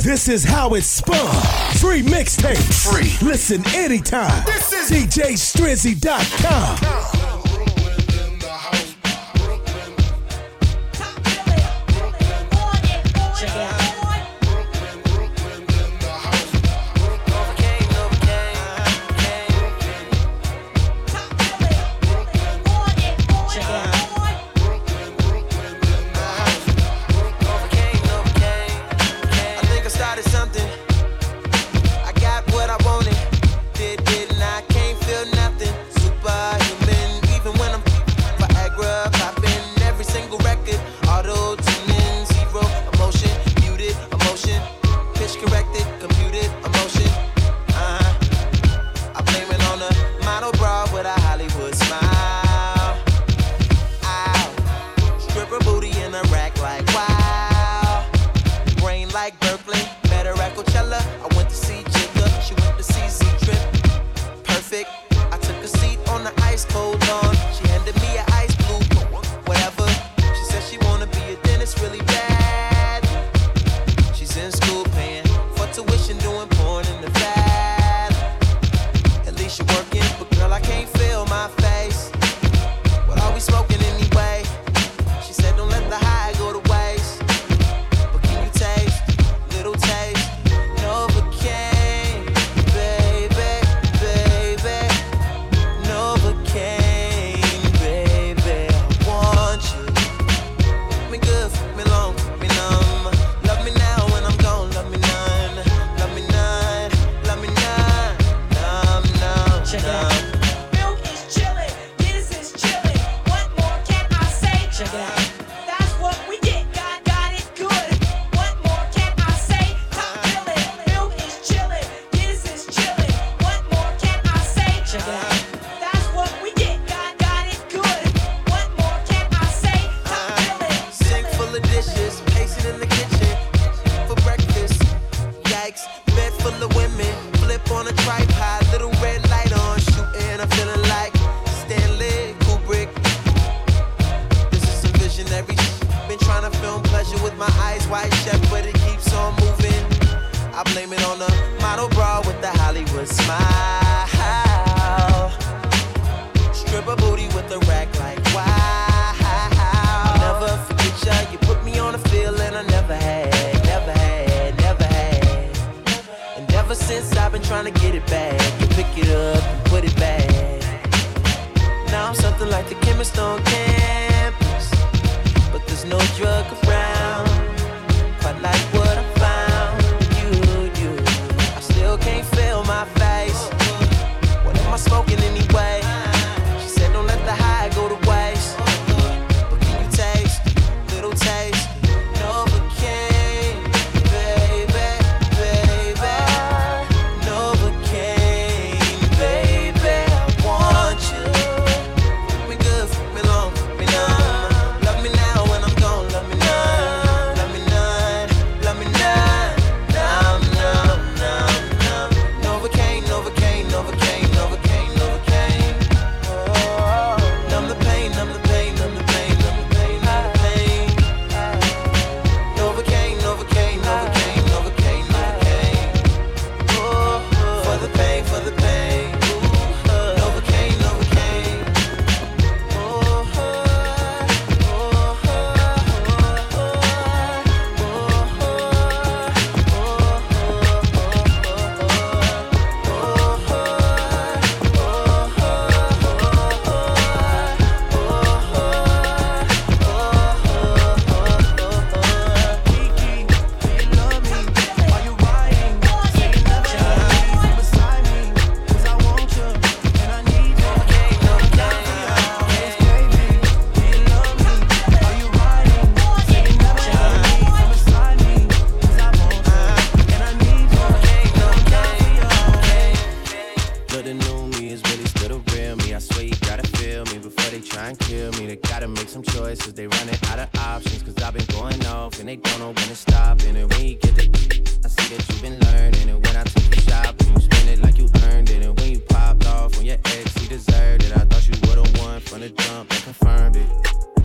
This is how it's spun. Free mixtape. Free. Listen anytime. This is DJStrizzy.com.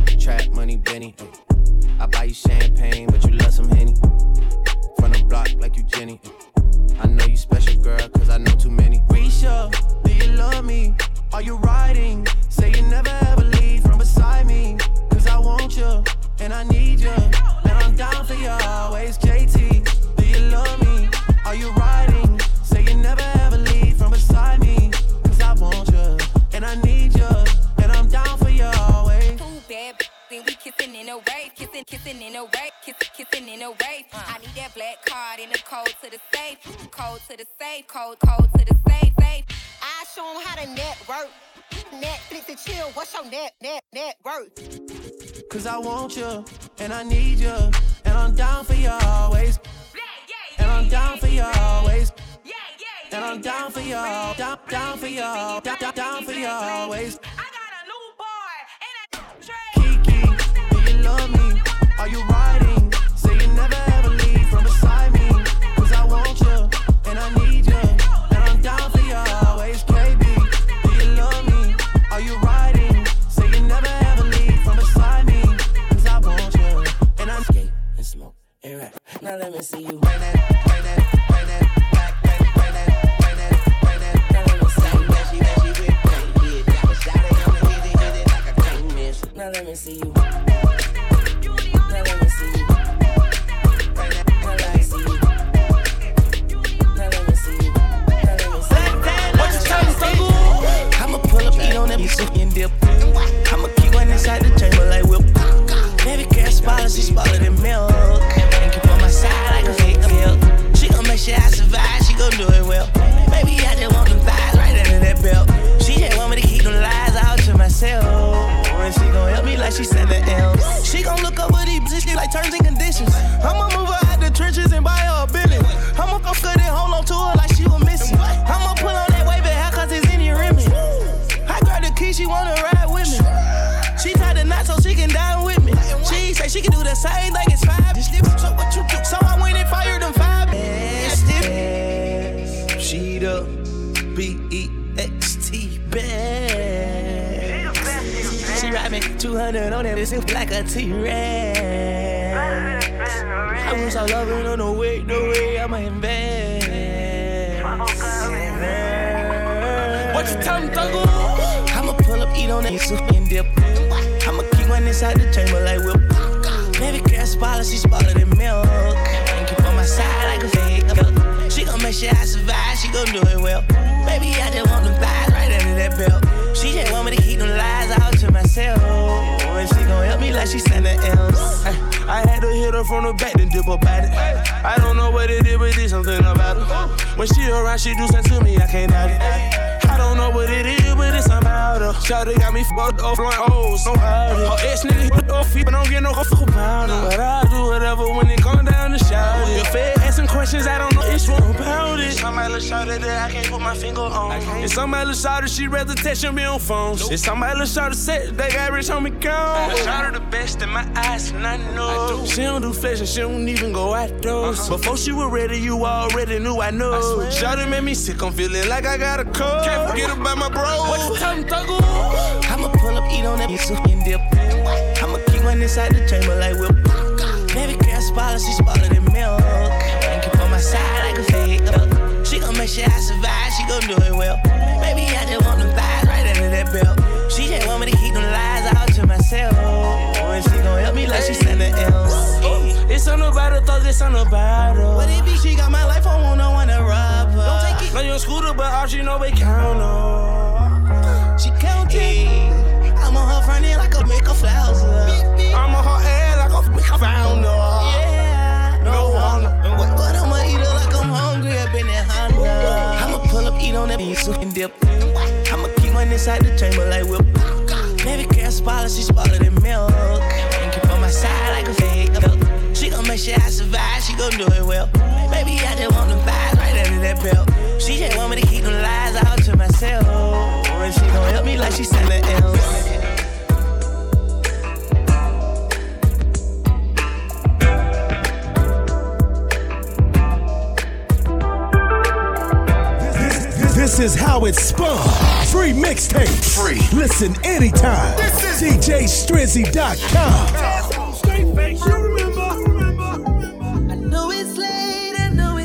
I buy you champagne, but you love some Henny. From the block like you Are you riding? Say you never ever leave from beside me. Cause I want you, and I need you. And I'm down for you always, JT. Do you love me? Are you riding? Say you never ever leave from beside me. Cause I want you, and I need you. And I'm down for you always. Too bad, then we kissing in a wave. Kissing in a wave. Kissing in a wave. I need that black card and the code to the safe. Code to the safe. Code to the safe. I show 'em how to network. Netflix and chill, what's your net worth? Cause I want you, and I need you. And I'm down for you always. And I'm down for you always. And I'm down for you, down for you, down for you always. I got a new boy and a Kiki, do you love me? Are you riding? Say you never ever leave from beside me. Cause I want you, and I need you. And I'm down for you always. KB, do you love me? Are you riding? Say you never ever leave from beside me. Cause I want you, and I'm skate and smoke and rap. Now let me see you bring that. Now let me see you. Now let me see you. Now let me see you. Now let me see you. Now let me see you. What you trying to say? I'ma pull up, eat on that and dip. I'ma keep one inside the chamber like whip. Baby girl spoilers, she spoiler than milk. And keep on my side like a fake milk. She gon' make sure I survive, she gon' do it well. Baby, I just want them thighs right under that belt. She just want me to keep them lies out to myself. And she gon' help me like she sent the L's. She gon' look over these bitches like terms and conditions. I'ma move her out the trenches and buy her a billion. I'ma go cut and hold on to her like she was missing. I'ma pull on that wave and hair cause it's in your rimming. I grab the key, she wanna ride with me. She tied the knot so she can dine with me. She say she can do the same like it's 5. So what you do? So I went and fired them 5. She the B-E-X-T best. She ride me 200 on that bitch like a T-Rex. I was all loving on the way, I'ma invest. What you tell me, Thuggle? I'ma pull up, eat on that and dip. I'ma keep one inside the chamber like whip. Baby girl spoiler, she spoiler than milk. And keep on my side like a fake milk. She gon' make sure I survive, she gon' do it well. Baby, I just want them thighs right under that belt. She just want me to keep them lies out to myself. And she gon' help me like she sent the L's. I had to hit her from the back, then dip up at it. I don't know what it is, but there's something about it. When she around, she do something to me, I can't doubt it. I don't know what it is, but it's about her. Shawty got me fucked off like O's, so hard. Her ex nigga hit off feet, but don't get no fuck about her. But I'll do whatever when it come down to shout it. If Fed asking questions, I don't know it's wrong about it. Somebody look shawty that I can't put my finger on. If somebody look shawty, she rather text me on phones. If somebody look shawty set, they got rich on me count. Shawty the best in my eyes, and I know. She don't do flesh and she don't even go outdoors. Before she was ready, you already knew I know. Shawty made me sick, I'm feeling like I got a cold. Can't forget about my bro. What you tell me, Thuggle? I'ma pull up, eat on that and dip. I'ma keep one inside the chamber like whip. Baby girl spoiler, she spoiler than milk. And keep on my side like a fake milk. She gon' make sure I survive, she gon' do it well. Baby, I just want them thighs right under that belt. She just want me to keep them lies out to myself. And she gon' help me like she sent the L's. It's on about her, thug, it's on about her. What it be? She got my life, I want no one to rob her. Don't take it. Know your scooter, but all she know we count on. She counting. I'm on her front end like a make a flowers. I'm on her head like a make a founder. Yeah, no wonder. But I'ma eat her like I'm hungry up in that Honda. I'ma pull up, eat on that and dip. I'ma keep one inside the chamber like whip. Baby girl spoiler, she spoiler than milk. And keep on my side like a fake milk. She gon' make sure I survive, she gon' do it well. Baby, I just want them thighs right under that belt. She just want me to keep them lies out to myself. And she gon' help me like she sent the L's. This is how it's spun. Free mixtape. Free. Listen anytime. DJStrizzy.com. Straight face, you remember. I know it's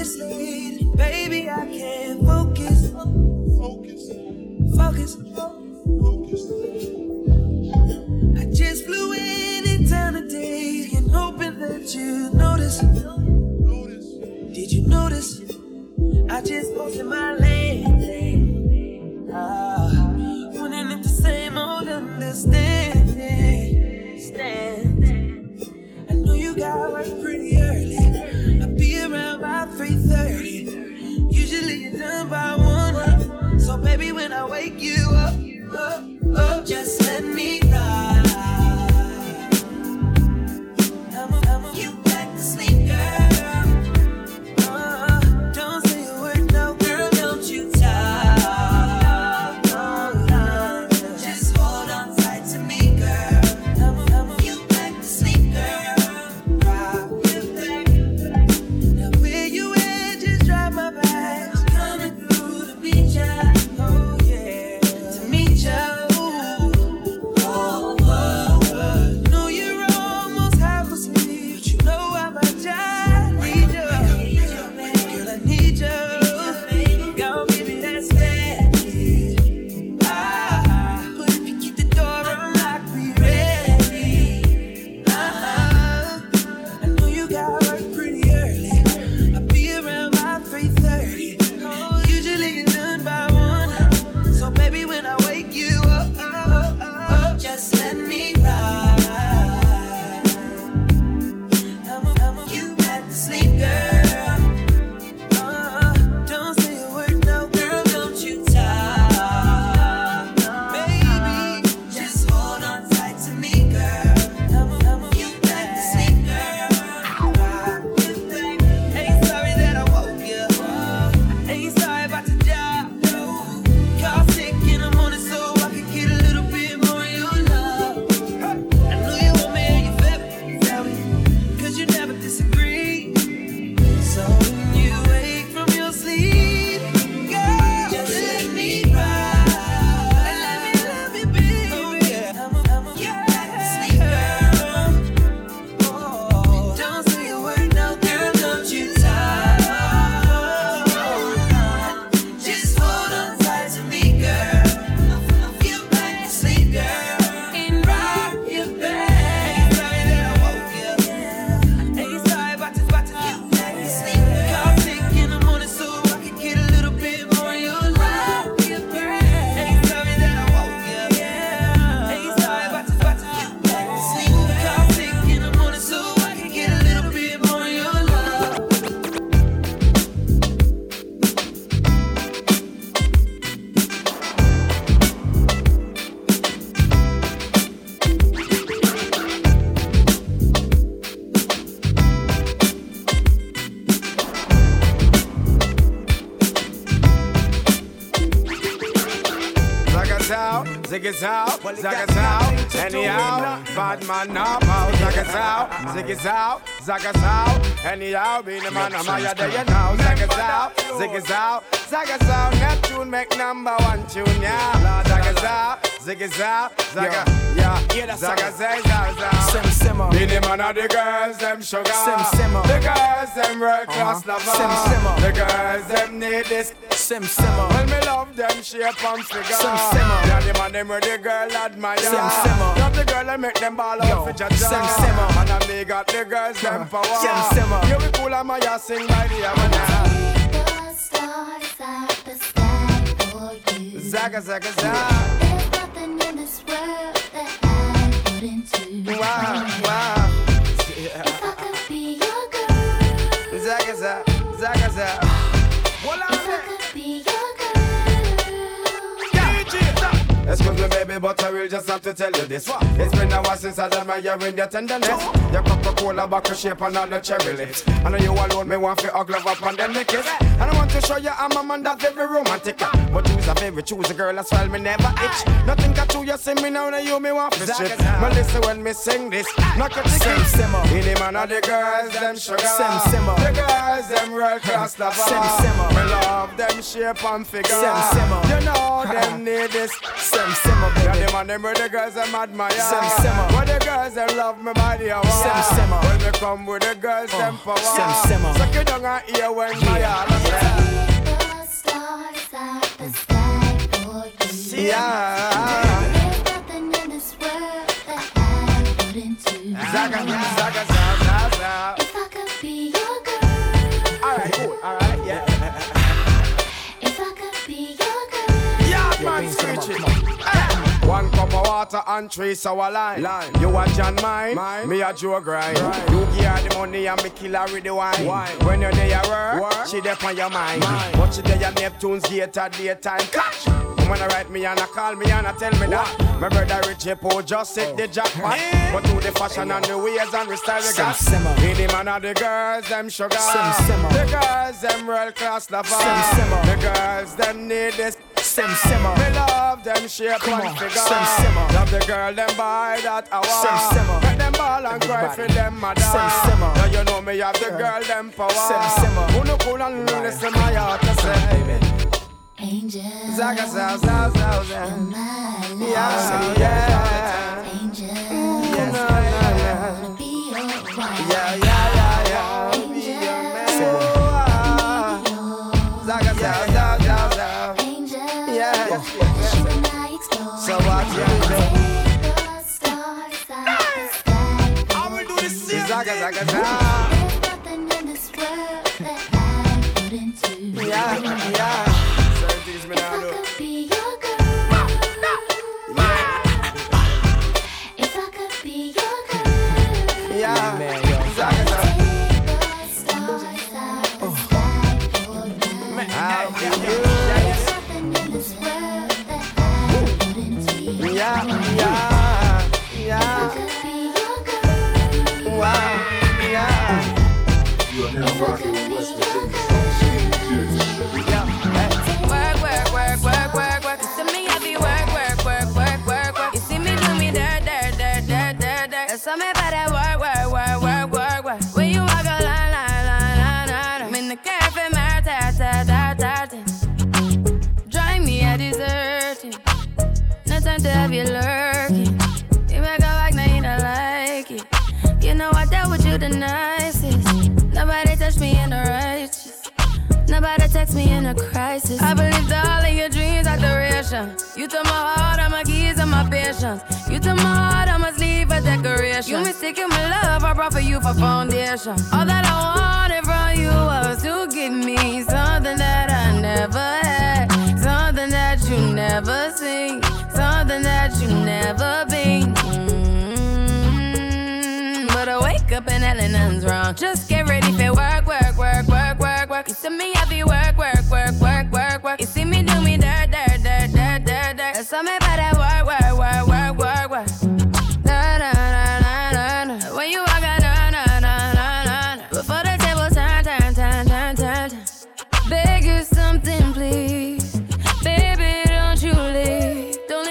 late. Baby, I can't focus. Zagazow, ziggazow, zagazow. Anyhow, bad man now bow. Zagazow, ziggazow, zagazow. Anyhow, be the man of my day you know. Zagazow, ziggazow, zagazow. Neptune make number one tune, yeah. Zagazow, ziggazow, zaga, yeah. Zagazay, zagazow. Sim simmer. Be the man of the girls, them sugar. Sim simmer. The girls, them world class lover. Sim simmer. The girls, them need this. Sim simmer. When me love them shape and figure. Sim simmer. Yeah, the man them where the girl admire. Sim simmer. Love the girl and make them ball out for jaja. Sim simmer. And I me got the girls them power. Sim simmer. You be cool and my sing by the Havana. Stars out the sky for you. Zaga zaga zaga. There's nothing in this world that I wouldn't do. Wow. If I could be your girl. Zaga zaga zaga zaga. If I could be your girl. Excuse me, baby, but I will just have to tell you this. It's been a while since I done my year in your tenderness. Your Coca-Cola bottle shape and all the cherry lips. I know you alone, me want to hug love up and then me kiss. And I want to show you I'm a man that's very romantic. But you's a favorite, choose a girl as well, me never itch. Nothing got to you, see me now, now you me want to strip. But listen when me sing this, knock your ticket. In the man of the girls, them sugar. The girls, them world class lover. Me love them shape and figure. You know them need this. Simmer, baby. Yeah, them and them where the girls them admire. Simmer. Where the girls them love me body hour. Simmer. When they come with the girls them power. Simmer. Suck it down and hear when my heart The stars out the sky for you. yeah. There's nothing in this world that I wouldn't do. Zaga, zaga, zaga, zaga. If I could be your girl. Alright, cool, alright, yeah. If I could be your girl. Yeah, man, screech it. One cup of water and 3 sour lime. You a John mine, me a Joe grind. You give her the money and me kill her with the wine. When you're there work, she there on your mind. But she there Neptune's gate at daytime. Catch! When I write me and I call me and I tell me that my brother Richie Poe just hit the jackpot. But to the fashion and the ways and the style we got. Be the man of the girls, them sugar. The girls, them world class lover. The girls, them need this. Simmer. Me love them shape and figure. Love the girl, them buy that hour. Make them ball and cry for them mother. Now you know me have the girl, them power. Who no cool and listen my heart to say. Angel. Zaga, zaga, zaga, zaga. Yeah. Angel. Yeah, nah, nah. Be your wife. Yeah. Be your man. Zaga, zaga, zaga, zaga. Angel. Yeah. You and I explore. So what you do? The stars out the sky. I will do the same. Zaga, zaga, zaga. There's nothing in this world that I wouldn't do. Yeah. If I could be your girl. If I could be your girl. Yeah. Take the stars out the sky for you. There's nothing in this world that I wouldn't do. Yeah. If I could be your girl. Wow. Yeah. If I could be your girl. Work. You see me happy work. You see me do me dirt. That's all me about that work. When you walk a line. I'm in the cafe, my drive me a dessert. No time to have you lurking. You make a back, now you don't like it. You know I dealt with you the nicest. Nobody touched me in the righteous. Nobody text me in a crisis. I believed all of your dreams are duration. You took my heart, all my keys, and my patience. You took my heart, I must leave a decoration. You mistaken my love, I brought for you for foundation. All that I wanted from you was to give me something that I never had, something that you never seen, something that you never been. But I wake up and hell nothing's wrong. Just get ready for work. You see me happy work. You see me do me dirt. That's all me about that work. When you walk out, before the table turn. Beg you something, please. Baby, don't you leave. Don't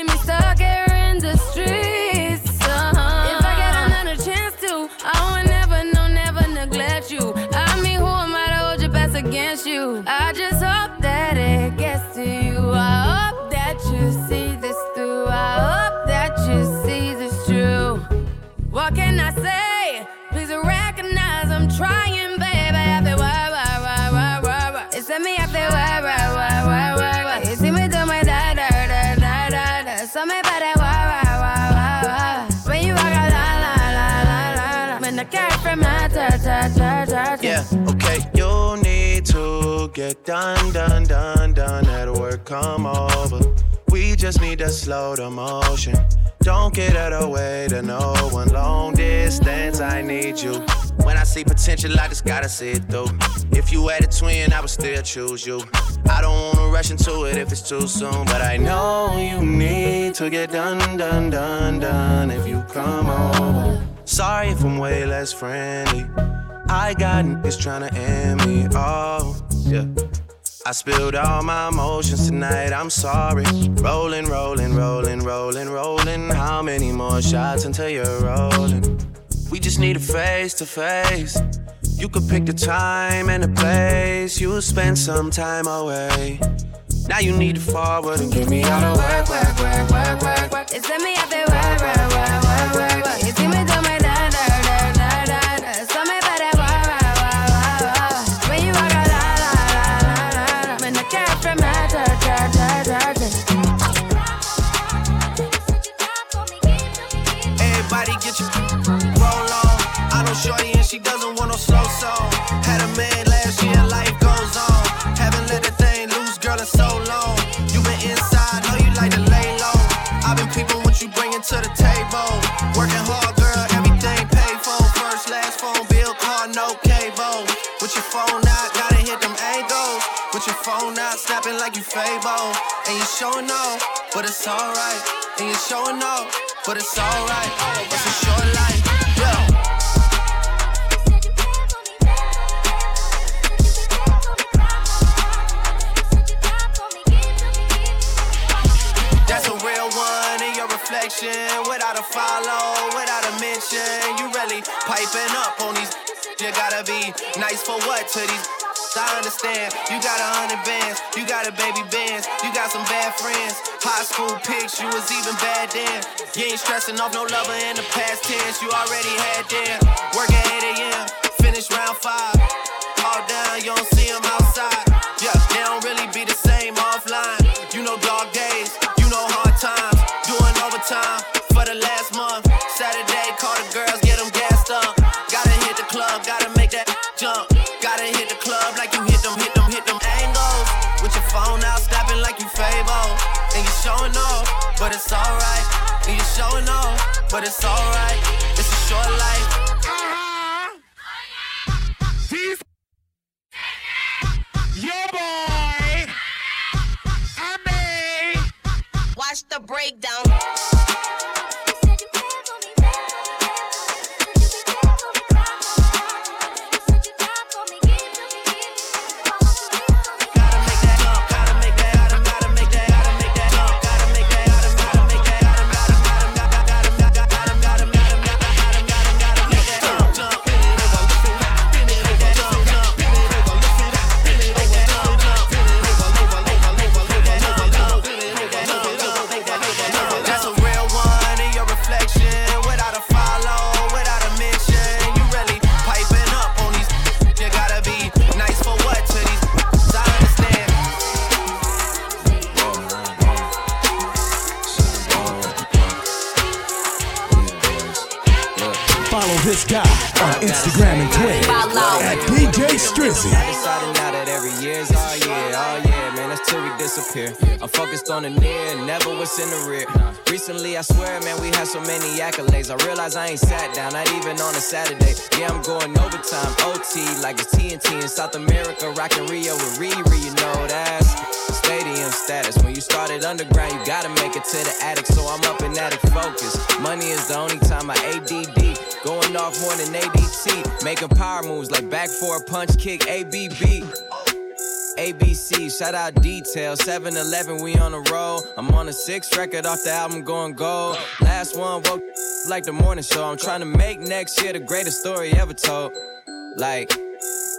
I just hope that it gets to you. I hope that you see this through. I hope that you see this true. What can I say? Please recognize I'm trying, baby. I feel wah. It's me, I feel wah. You see me do my da. So me about that wah. When you walk out la. When the cat from my ta. Yeah, okay, you need to get done. At work, come over. We just need to slow the motion. Don't get out of the way to no one. Long distance, I need you. When I see potential, I just gotta see it through. If you had a twin, I would still choose you. I don't wanna rush into it if it's too soon, but I know you need to get done. If you come over. Sorry if I'm way less friendly. I got niggas tryna end me. Oh, yeah. I spilled all my emotions tonight, I'm sorry. Rolling. How many more shots until you're rolling? We just need a face to face. You could pick the time and the place. You'll spend some time away. Now you need to forward and get me out of work. It's me out there work. You see me do my da. So me about that wah. When you walk out la. When the cat from my ta. Everybody get your roll on. I know shorty and she doesn't want no slow song. Had a man last year, life goes on. Haven't let that thing loose, girl, in so long. You been inside, know you like to lay low. I've been peeping what you bringing to the table. Working hard, girl, everything paid for. First, last phone bill, car, no cable. With your phone out, gotta hit them angles. With your phone out, snapping like you Fable. And you showing off, but it's alright. And you showing off, but it's alright. It's a short life, yeah. That's a real one in your reflection. Without a follow, without a mention. You really piping up on these. You gotta be nice for what to these. I understand, you got 100 bands, you got a baby bands, you got some bad friends. High school pics, you was even bad then. You ain't stressing off no lover in the past tense, you already had them. Work at 8 a.m., finish round 5. All down, you don't see them outside. Yeah, they don't really be the same offline. You know dog days, you know hard times. Doing overtime for the last month. Saturday, call the girls, get them gassed up. Gotta hit the club, gotta make that jump. Gotta hit the club like you hit them angles. With your phone out, snapping like you Fable. And you showing off, but it's alright. And you showing off, but it's alright. It's a short life. Your boy, I mean. Watch the breakdown. Follow this guy on Instagram and Twitter at DJ Strizzy. I decided now that every year's all year, man, that's till we disappear. I'm focused on the near, never what's in the rear. Recently, I swear, man, we had so many accolades. I realize I ain't sat down, not even on a Saturday. Yeah, I'm going overtime, OT, like it's TNT in South America, rockin' Rio with Riri, you know that's stadium status. When you started underground, you gotta make it to the attic, so I'm up in attic focus. Money is the only time I ADD. Going off more than ADT, making power moves like back for a punch kick, ABB. ABC, shout out Detail, 7-Eleven, we on the roll. I'm on the 6th record off the album going gold. Last one, woke like the morning show. I'm trying to make next year the greatest story ever told. Like,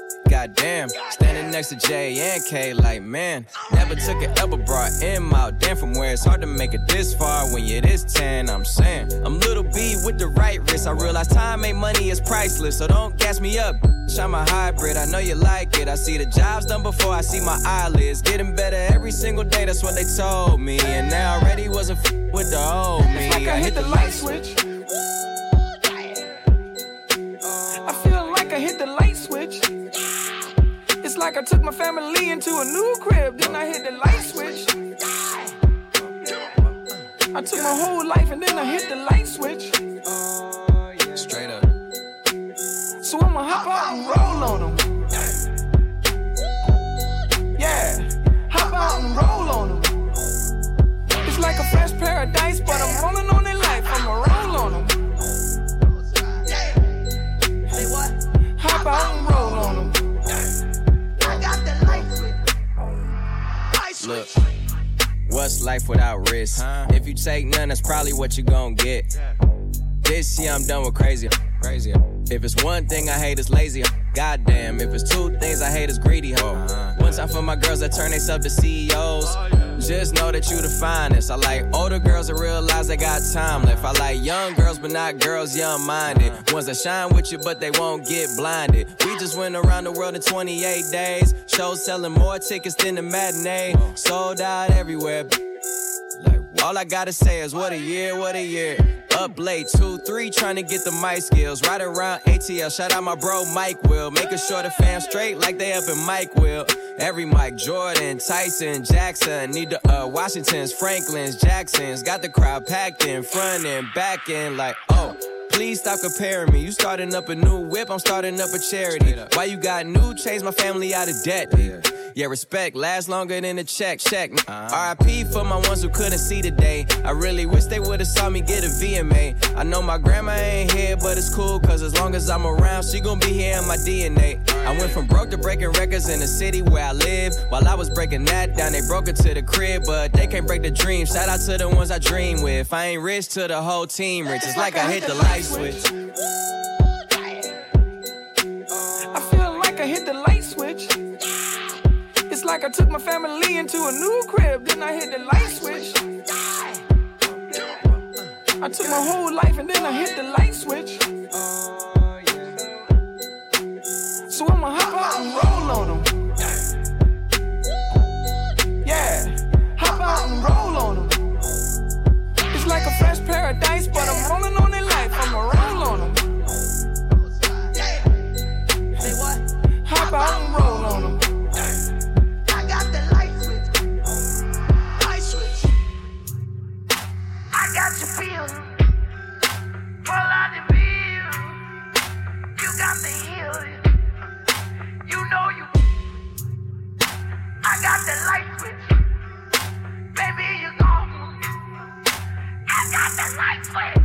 goddamn. Standing next to J and K like, man, never took an L but brought M out. Damn, from where it's hard to make it this far when you're this 10, I'm saying. I'm little B with the right wrist. I realize time ain't money is priceless, so don't gas me up. I'm a hybrid, I know you like it. I see the jobs done before I see my eyelids. Getting better every single day, that's what they told me. And now already wasn't with the old me. It's like I hit the light switch. I feel like I hit the light switch. It's like I took my family into a new crib, then I hit the light switch. I took my whole life and then I hit the light switch. Straight up. So I'ma hop out and roll on them. Yeah, hop out and roll on them. It's like a fresh paradise, but I'm rolling on their life. I'ma roll on them. Say what? Hop out and roll on them. I got the light switch. Look, what's life without risk? If you take none, that's probably what you gon' get. This year I'm done with crazy. If it's one thing I hate, it's lazy. Goddamn, if it's two things I hate, it's greedy. One time for my girls that turn themselves to CEOs. Just know that you the finest. I like older girls that realize they got time left. I like young girls, but not girls young-minded. Ones that shine with you, but they won't get blinded. We just went around the world in 28 days. Shows selling more tickets than the matinee. Sold out everywhere. All I gotta say is what a year, what a year. Up late, 2-3, trying to get the mic skills. Right around ATL, shout out my bro Mike Will. Making sure the fam straight like they up in Mike Will. Every Mike, Jordan, Tyson, Jackson. Need the Washingtons, Franklins, Jacksons. Got the crowd packed in front and back in like, oh. Please stop comparing me. You starting up a new whip, I'm starting up a charity. Why you got new chains, my family out of debt? Yeah, respect lasts longer than a check. RIP for my ones who couldn't see today. I really wish they would've saw me get a VMA. I know my grandma ain't here, but it's cool, cause as long as I'm around, she gon' be here in my DNA. I went from broke to breaking records in the city where I live. While I was breaking that down, they broke it to the crib, but they can't break the dream. Shout out to the ones I dream with. If I ain't rich, to the whole team rich. It's like I hit the light switch. I feel like I hit the light switch. It's like I took my family into a new crib, then I hit the light switch. I took my whole life and then I hit the light switch. So I'ma hop out and roll on them. Yeah, hop out and roll on them. It's like a fresh paradise, but I'm rolling on their life. I'ma roll on them. Say what? Hop out and roll on them. I got the light switch. Light switch. I got you feeling. Pull out the bill. You got the healing. You know you. I got the light switch. Baby, you gone. I got the light switch.